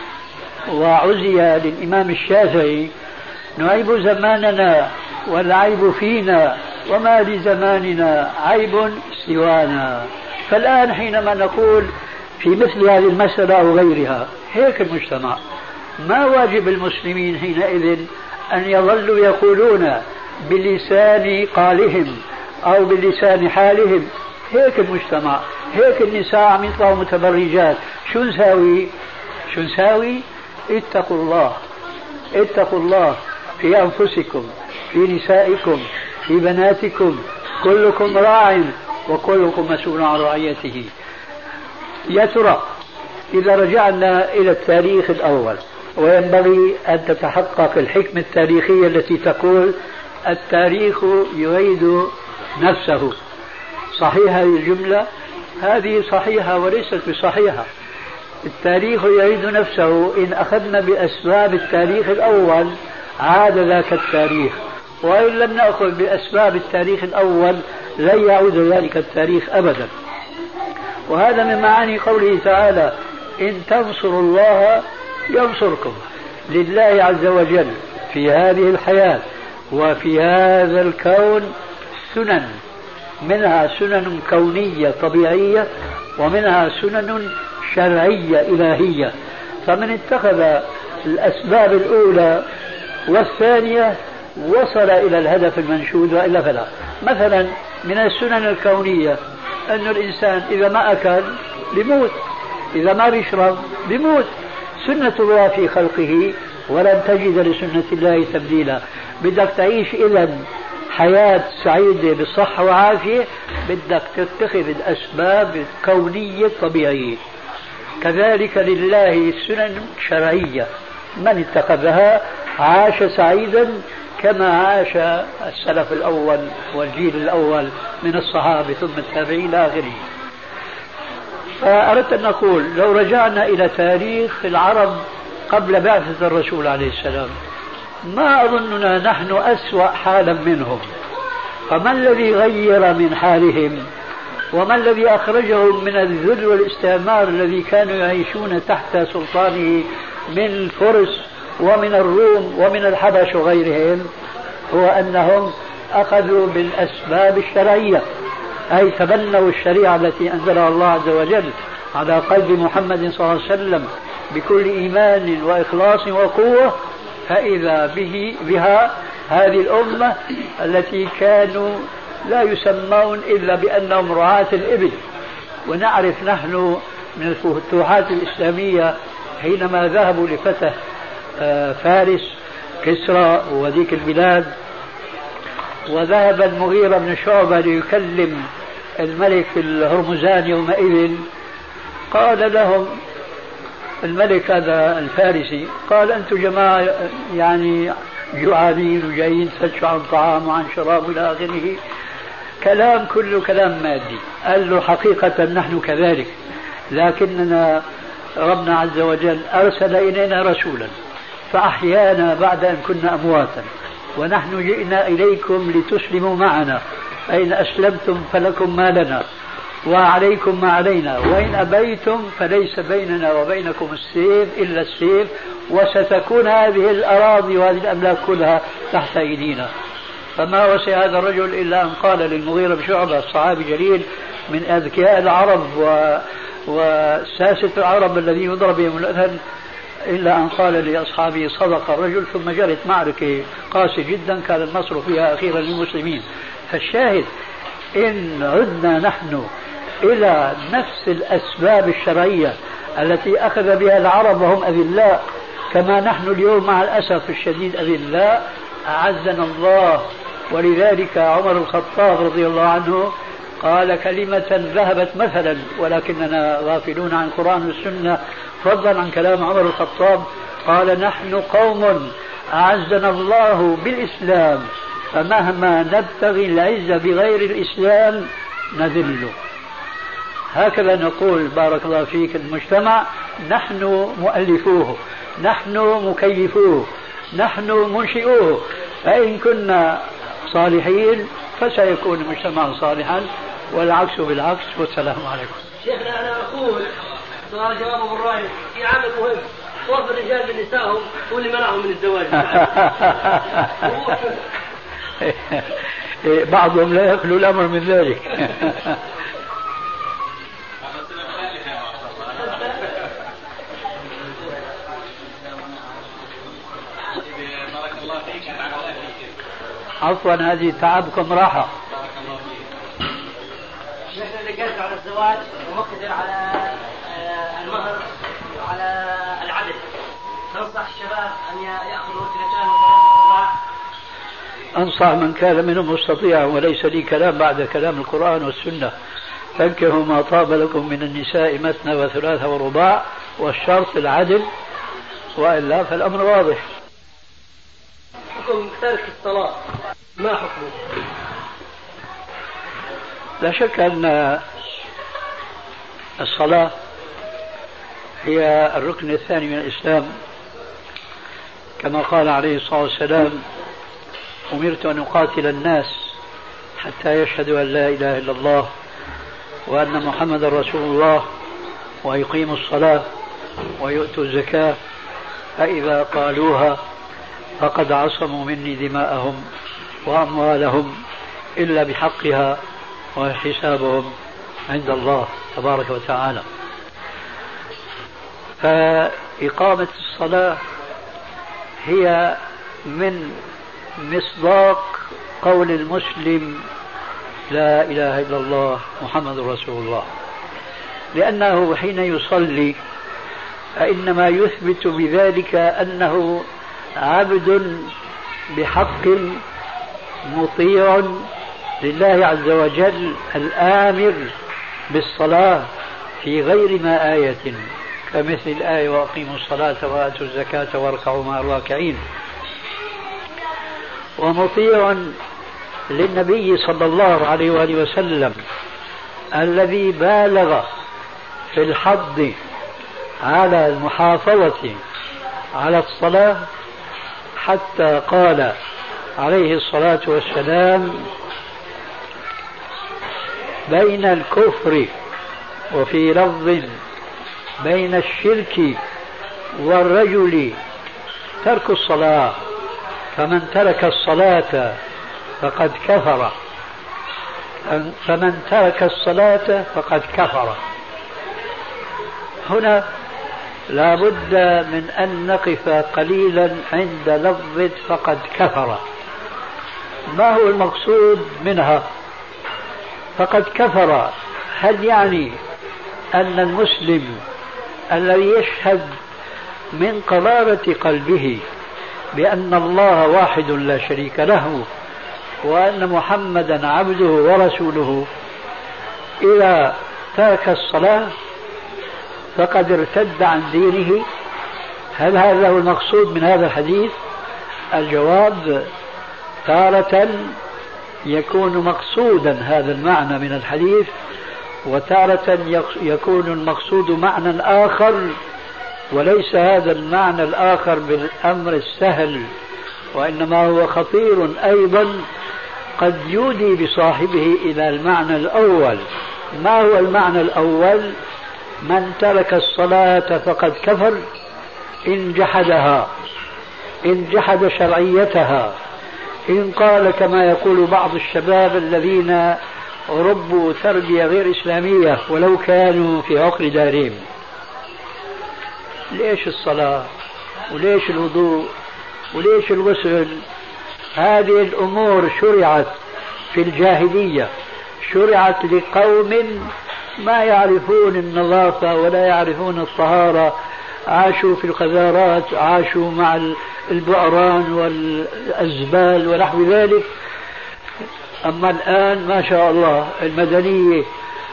وعزي للإمام الشافعي: نعيب زماننا والعيب فينا، وما لزماننا عيب سوانا. فالآن حينما نقول في مثل هذه المسألة أو غيرها هيك المجتمع، ما واجب المسلمين حينئذ أن يظلوا يقولون بلسان قالهم أو بلسان حالهم هيك المجتمع، هيك النساء عم يطلعوا متبرجات، شو نساوي؟ اتقوا الله، اتقوا الله في أنفسكم، في نسائكم، في بناتكم، كلكم راع وكلكم مسؤول عن رعيته. يا ترى إذا رجعنا إلى التاريخ الأول، وينبغي أن تتحقق الحكمة التاريخية التي تقول التاريخ يعيد نفسه. صحيحة الجملة هذه؟ صحيحة وليست بصحيحة. التاريخ يعيد نفسه إن أخذنا بأسباب التاريخ الأول عاد ذاك التاريخ، وإن لم نأخذ بأسباب التاريخ الأول لن يعود ذلك التاريخ أبدا. وهذا من معاني قوله تعالى: إن تنصروا الله ينصركم. لله عز وجل في هذه الحياة وفي هذا الكون سنن، منها سنن كونية طبيعية، ومنها سنن شرعية إلهية. فمن اتخذ الأسباب الأولى والثانية وصل إلى الهدف المنشود، وإلا فلا. مثلا من السنن الكونية أن الإنسان إذا ما أكل بيموت، إذا ما بيشرب بيموت، سنة الله في خلقه ولن تجد لسنة الله تبديلا. بدك تعيش إذن حياة سعيدة بالصحة وعافية، بدك تتخذ الأسباب الكونية طبيعية. كذلك لله سنن شرعية، من اتخذها عاش سعيدا كما عاش السلف الأول والجيل الأول من الصحابة ثم التابعين إلى آخره. فأردت أن نقول لو رجعنا إلى تاريخ العرب قبل بعثة الرسول عليه السلام، ما أظننا نحن أسوأ حالا منهم. فما الذي غير من حالهم وما الذي أخرجهم من الذل والاستعمار الذي كانوا يعيشون تحت سلطانه من فرس ومن الروم ومن الحبش وغيرهم؟ هو أنهم أخذوا بالأسباب الشرعية، أي تبنوا الشريعة التي أنزلها الله عز وجل على قلب محمد صلى الله عليه وسلم بكل إيمان وإخلاص وقوة، فإذا بها هذه الأمة التي كانوا لا يسمون إلا بأنهم رعاة الإبل. ونعرف نحن من الفتوحات الإسلامية حينما ذهبوا لفتح فارس كسرى وذيك البلاد، وذهب المغيرة بن شعبة ليكلم الملك الهرمزان يومئذ، قال لهم الملك هذا الفارسي، قال أنتم جماعة يعني جوعانين وجايين تفتشوا عن طعام وعن شراب إلى آخره، كلام كله كلام مادي. قال له حقيقة نحن كذلك، لكننا ربنا عز وجل أرسل إلينا رسولا فأحيانا بعد أن كنا أمواتا، ونحن جئنا إليكم لتسلموا معنا، فإن أسلمتم فلكم ما لنا وعليكم ما علينا، وإن أبيتم فليس بيننا وبينكم السيف إلا السيف، وستكون هذه الأراضي وهذه الأملاك كلها تحت أيدينا. فما وسع هذا الرجل إلا أن قال للمغيرة بن شعبة الصحابي جليل من أذكياء العرب وساسة العرب الذين يضرب بهم الأذن، إلا أن قال لأصحابه صدق الرجل، ثم جرت معركة قاسية جدا كان النصر فيها أخيرا للمسلمين. فالشاهد إن عدنا نحن إلى نفس الأسباب الشرعية التي أخذ بها العرب وهم أذلاء، كما نحن اليوم مع الأسف الشديد أذلاء، أعزنا الله. ولذلك عمر الخطاب رضي الله عنه قال كلمة ذهبت مثلا، ولكننا غافلون عن القرآن والسنة فضلا عن كلام عمر الخطاب، قال نحن قوم أعزنا الله بالإسلام، فمهما نبتغي العزة بغير الإسلام نذل. هكذا نقول بارك الله فيك المجتمع نحن مؤلفوه، نحن مكيفوه، نحن منشئوه، فإن كنا صالحين فسيكون المجتمع صالحا، والعكس بالعكس. والسلام عليكم. شيخنا أنا أقول سؤال جوابه بالرأي في عامل مهم، وفر الرجال من نسائهم واللي منعهم من الزواج. بعضهم لا يخلو الأمر من ذلك. عفوا هذه تعبكم راحة. شيخنا اللي قلت على الزواج ومقتدر على المهر وعلى العدل، تنصح الشباب أن يأخذوا 2 و3 أرباع؟ أنصح من كان منهم مستطيعا، وليس لي كلام بعد كلام القرآن والسنة. فانكحوا ما طاب لكم من النساء مثنى وثلاث ورباع، والشرط العدل، وإلا فالأمر واضح. حكم ترك الصلاة ما حكمه؟ لا شك أن الصلاة هي الركن الثاني من الإسلام، كما قال عليه الصلاة والسلام أمرت أن أقاتل الناس حتى يشهدوا أن لا إله إلا الله وأن محمد رسول الله ويقيموا الصلاة ويؤتوا الزكاة، فإذا قالوها فقد عصموا مني دماءهم وأموالهم إلا بحقها، وحسابهم عند الله تبارك وتعالى. فإقامة الصلاة هي من مصداق قول المسلم لا إله إلا الله محمد رسول الله، لأنه حين يصلي فإنما يثبت بذلك أنه عبد بحق مطيع لله عز وجل الآمر بالصلاة في غير ما آية، كمثل الآية وأقيموا الصلاة وآتوا الزكاة واركعوا مع الراكعين. ومطيع للنبي صلى الله عليه وآله وسلم الذي بالغ في الحض على المحافظة على الصلاة، حتى قال عليه الصلاة والسلام بين الكفر وفي لفظ بين الشرك والرجل ترك الصلاة، فمن ترك الصلاة فقد كفر، فمن ترك الصلاة فقد كفر. هنا لا بد من أن نقف قليلا عند لفظ فقد كفر. ما هو المقصود منها؟ فقد كفر هل يعني أن المسلم الذي يشهد من قرارة قلبه بأن الله واحد لا شريك له وأن محمدا عبده ورسوله إذا ترك الصلاة فقد ارتد عن دينه؟ هل هذا هو المقصود من هذا الحديث؟ الجواب: تارة يكون مقصودا هذا المعنى من الحديث، وتارة يكون المقصود معنى آخر، وليس هذا المعنى الآخر بالأمر السهل، وإنما هو خطير أيضا، قد يودي بصاحبه إلى المعنى الأول. ما هو المعنى الأول؟ من ترك الصلاة فقد كفر إن جحدها، إن جحد شرعيتها، إن قال كما يقول بعض الشباب الذين ربوا تربية غير إسلامية ولو كانوا في عقر دارهم: ليش الصلاة وليش الوضوء وليش الغسل؟ هذه الأمور شرعت في الجاهلية، شرعت لقوم ما يعرفون النظافة ولا يعرفون الطهارة، عاشوا في القذارات، عاشوا مع البؤران والأزبال ونحو ذلك. أما الآن ما شاء الله المدنية،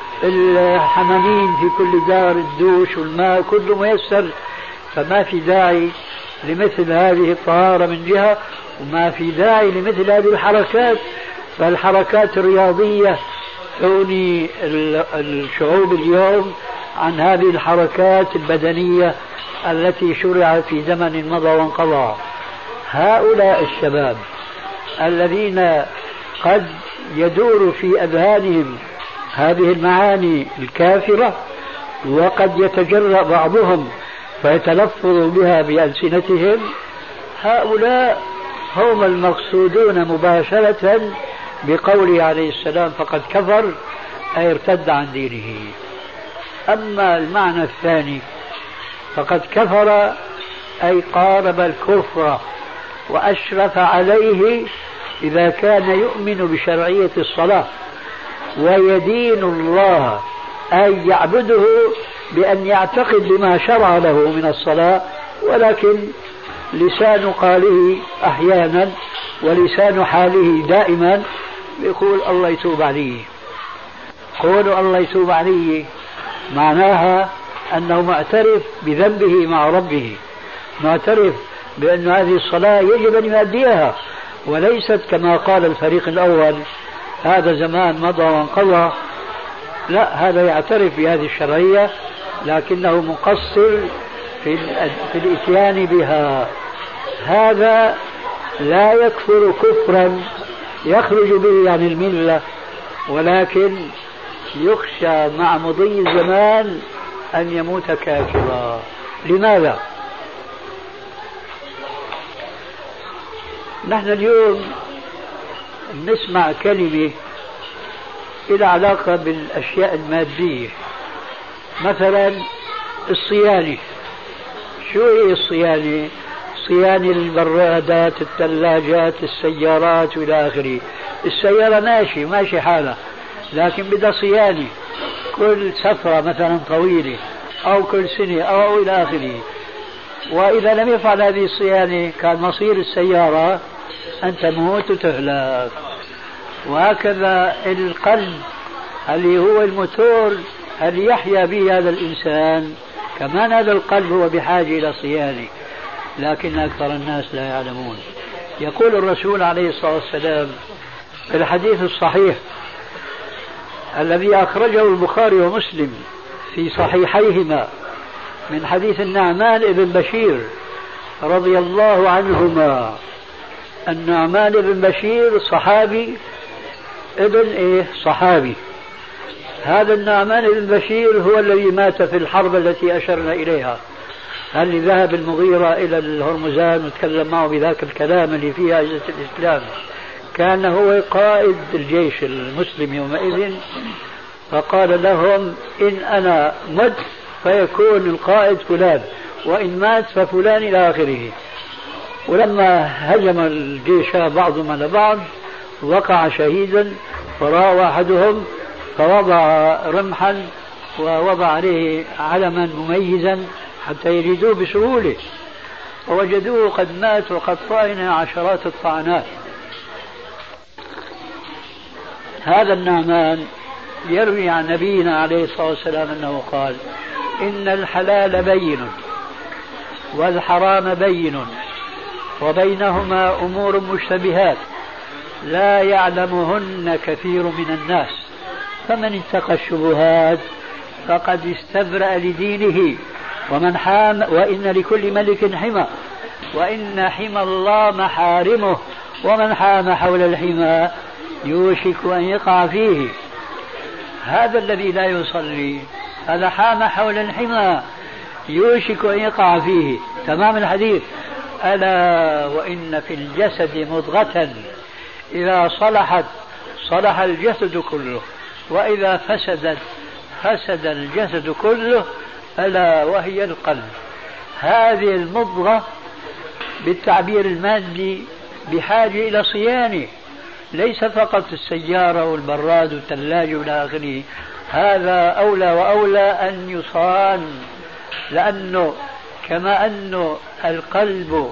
الحمامين في كل دار، الدوش والماء كله ميسر، فما في داعي لمثل هذه الطهارة من جهة، وما في داعي لمثل هذه الحركات. فالحركات الرياضية تغني الشعوب اليوم عن هذه الحركات البدنية التي شرعت في زمن مضى وانقضى. هؤلاء الشباب الذين قد يدور في أذهانهم هذه المعاني الكافرة، وقد يتجرأ بعضهم فيتلفظ بها بألسنتهم، هؤلاء هم المقصودون مباشرة بقوله عليه السلام فقد كفر، أي ارتد عن دينه. أما المعنى الثاني فقد كفر أي قارب الكفر وأشرف عليه إذا كان يؤمن بشرعية الصلاة ويدين الله، أي يعبده بأن يعتقد بما شرع له من الصلاة، ولكن لسان قاله أحيانا ولسان حاله دائما يقول الله يتوب عليه. قولوا الله يتوب عليه معناها أنه معترف بذنبه مع ربه، معترف بأن هذه الصلاة يجب أن يؤديها، وليست كما قال الفريق الأول هذا زمان مضى وانقضى. لا، هذا يعترف بهذه الشرعية لكنه مقصر في الإتيان بها. هذا لا يكفر كفرا يخرج به عن الملة، ولكن يخشى مع مضي الزمان أن يموت كافرا. لماذا؟ نحن اليوم نسمع كلمة إلى علاقة بالأشياء المادية، مثلا الصيانة. شو هي الصيانة؟ صيانة البرادات، الثلاجات، السيارات وإلى آخره. السيارة ماشي حالها، لكن بدها صيانة كل سفرة مثلا طويلة أو كل سنة أو إلى آخره. وإذا لم يفعل هذه الصيانة كان مصير السيارة أن تموت وتهلك. وهكذا القلب اللي هو الموتور اللي يحيا به هذا الإنسان، كمان هذا القلب هو بحاجة إلى صيانة، لكن أكثر الناس لا يعلمون. يقول الرسول عليه الصلاة والسلام في الحديث الصحيح الذي أخرجه البخاري ومسلم في صحيحيهما من حديث النعمان بن بشير رضي الله عنهما. النعمان بن بشير صحابي ابن صحابي، هذا النعمان بن بشير هو الذي مات في الحرب التي أشرنا إليها، اللي ذهب المغيرة إلى الهرمزان وتكلم معه بذاك الكلام اللي فيه عزة الإسلام. كان هو قائد الجيش المسلم يومئذ، فقال لهم إن أنا مت فيكون القائد فلان، وإن مات ففلان إلى آخره. ولما هجم الجيش بعضهم على بعض وقع شهيدا، فراى أحدهم فوضع رمحا ووضع عليه علما مميزا حتى يجدوه بسهولة، ووجدوه قد مات وقد طعن عشرات الطعنات. هذا النعمان يروي عن نبينا عليه الصلاة والسلام أنه قال: إن الحلال بين والحرام بين وبينهما أمور مشتبهات لا يعلمهن كثير من الناس، فمن اتقى الشبهات فقد استبرأ لدينه ومن حام، وإن لكل ملك حمى، وإن حمى الله محارمه، ومن حام حول الحمى يوشك أن يقع فيه. هذا الذي لا يصلي هذا حام حول الحمى يوشك أن يقع فيه. تمام الحديث: ألا وإن في الجسد مضغة إذا صلحت صلح الجسد كله، وإذا فسدت فسد الجسد كله، ألا وهي القلب. هذه المضغة بالتعبير المادي بحاجة إلى صيانة، ليس فقط السيارة والبراد والثلاجة والى آخره، هذا أولى وأولى أن يصان، لأنه كما أنه القلب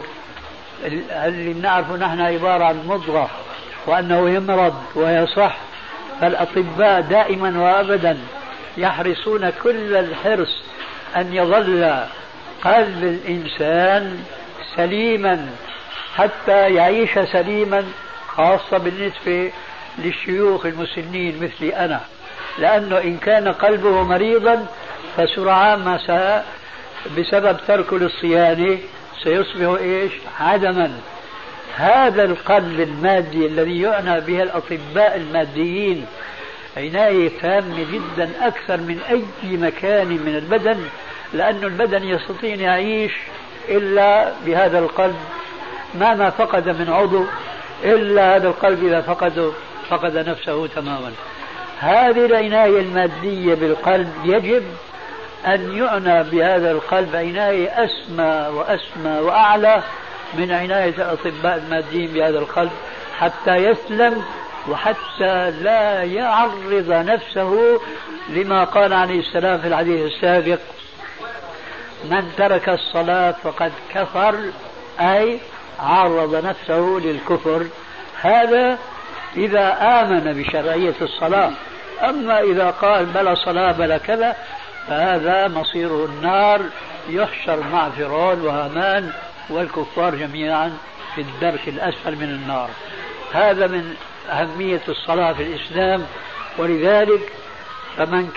اللي نعرفه نحن عبارة عن مضغة وأنه يمرض ويصح، فالأطباء دائما وأبدا يحرصون كل الحرص أن يظل قلب الإنسان سليما حتى يعيش سليما، خاصة بالنسبة للشيوخ المسنين مثلي أنا، لأنه إن كان قلبه مريضا فسرعان ما بسبب تركه للصيانة سيصبح عدما. هذا القلب المادي الذي يعنى به الأطباء الماديين عناية تامة جدا أكثر من أي مكان من البدن، لأن البدن يستطيع أن يعيش إلا بهذا القلب، مهما فقد من عضو إلا هذا القلب إذا فقد نفسه تماما. هذه العناية المادية بالقلب يجب أن يعنى بهذا القلب عناية أسمى وأسمى وأعلى من عناية الأطباء الماديين بهذا القلب، حتى يسلم وحتى لا يعرض نفسه لما قال عليه السلام في الحديث السابق: من ترك الصلاة فقد كفر، أي عرض نفسه للكفر. هذا إذا آمن بشرعية الصلاة، أما إذا قال بلا صلاة بلا كذا فهذا مصيره النار، يحشر مع فرعون وهامان والكفار جميعا في الدرك الأسفل من النار. هذا من أهمية الصلاة في الإسلام. ولذلك فمن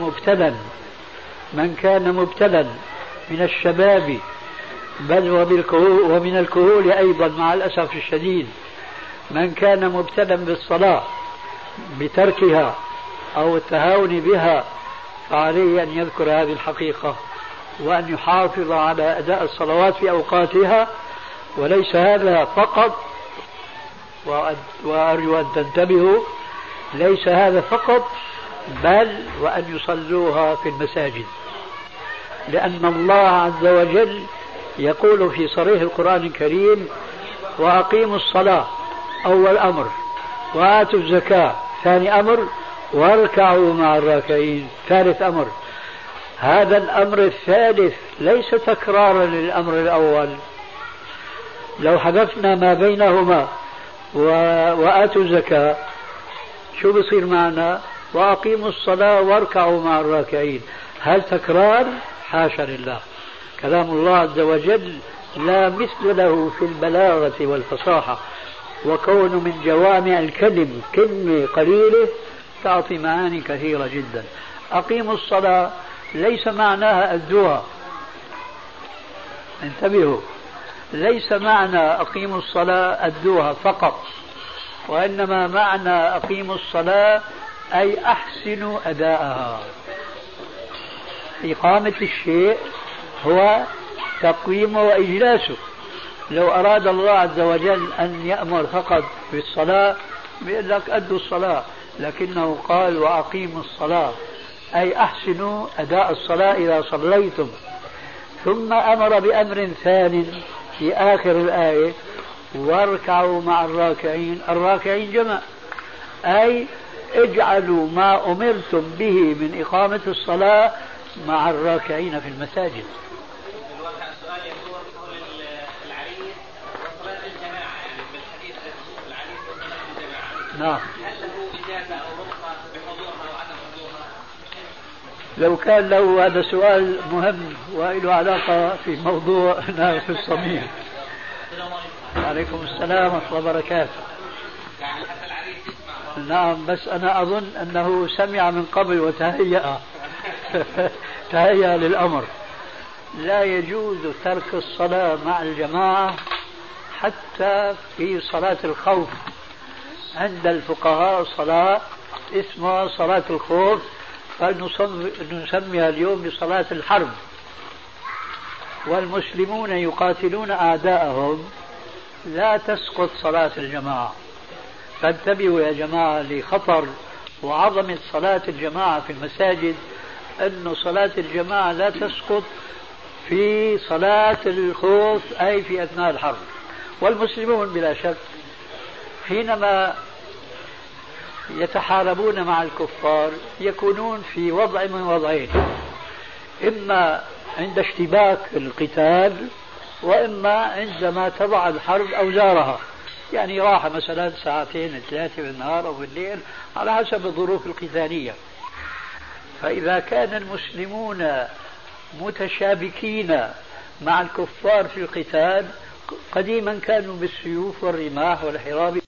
كان مبتلا من الشباب بل ومن الكهول أيضا مع الأسف الشديد، من كان مبتلا بالصلاة بتركها أو التهاون بها فعليه أن يذكر هذه الحقيقة وأن يحافظ على أداء الصلوات في أوقاتها. وليس هذا فقط، وأرجو أن تنتبهوا، ليس هذا فقط بل وأن يصلوها في المساجد، لأن الله عز وجل يقول في صريح القرآن الكريم: وأقيموا الصلاة أول أمر، وآتوا الزكاة ثاني أمر، واركعوا مع الراكعين ثالث أمر. هذا الأمر الثالث ليس تكرارا للأمر الأول. لو حذفنا ما بينهما وآتوا الزكاة شو بصير معنا؟ وأقيموا الصلاة واركعوا مع الراكعين. هل تكرار؟ حاشا لله. كلام الله عز وجل لا مثل له في البلاغة والفصاحة، وكون من جوامع الكلم كلمة قليلة تعطي معاني كثيرة جدا. أقيموا الصلاة ليس معناها أدوها، انتبهوا، ليس معنى أقيموا الصلاة أدوها فقط، وإنما معنى أقيموا الصلاة أي أحسنوا أداءها. إقامة الشيء هو تقويمه وإجلاسه. لو أراد الله عز وجل أن يأمر فقط بالصلاة بيقول لك أدوا الصلاة، لكنه قال وأقيموا الصلاة، أي أحسنوا أداء الصلاة إذا صليتم. ثم أمر بأمر ثاني في آخر الآية: واركعوا مع الراكعين. الراكعين جمع، أي اجعلوا ما أمرتم به من إقامة الصلاة مع الراكعين في المساجد. الواقع السؤال يدور حول العريس وصلاة الجماعة، يعني بالحديث العريس وصلاة الجماعة. نعم. هل له إجازة أو رخصة بحضورها وعدم حضورها؟ لو كان له هذا سؤال مهم وله علاقة في موضوعنا في الصميم. عليكم السلام ورحمة الله وبركاته. يعني حتى العريس يسمع. نعم، بس أنا أظن أنه سمع من قبل وتهيأ تهيأ للأمر. لا يجوز ترك الصلاة مع الجماعة حتى في صلاة الخوف. عند الفقهاء صلاة اسمها صلاة الخوف، فنسميها اليوم بصلاة الحرب. والمسلمون يقاتلون أعداءهم، لا تسقط صلاة الجماعة. فانتبهوا يا جماعة لخطر وعظمة صلاة الجماعة في المساجد، أن صلاة الجماعة لا تسقط في صلاة الخوف، أي في أثناء الحرب. والمسلمون بلا شك حينما يتحاربون مع الكفار يكونون في وضع من وضعين: إما عند اشتباك القتال، وإما عندما تضع الحرب أوزارها، يعني راحة مثلا ساعتين 3 بالنهار أو بالليل على حسب الظروف القتالية. فإذا كان المسلمون متشابكين مع الكفار في القتال، قديما كانوا بالسيوف والرماح والحراب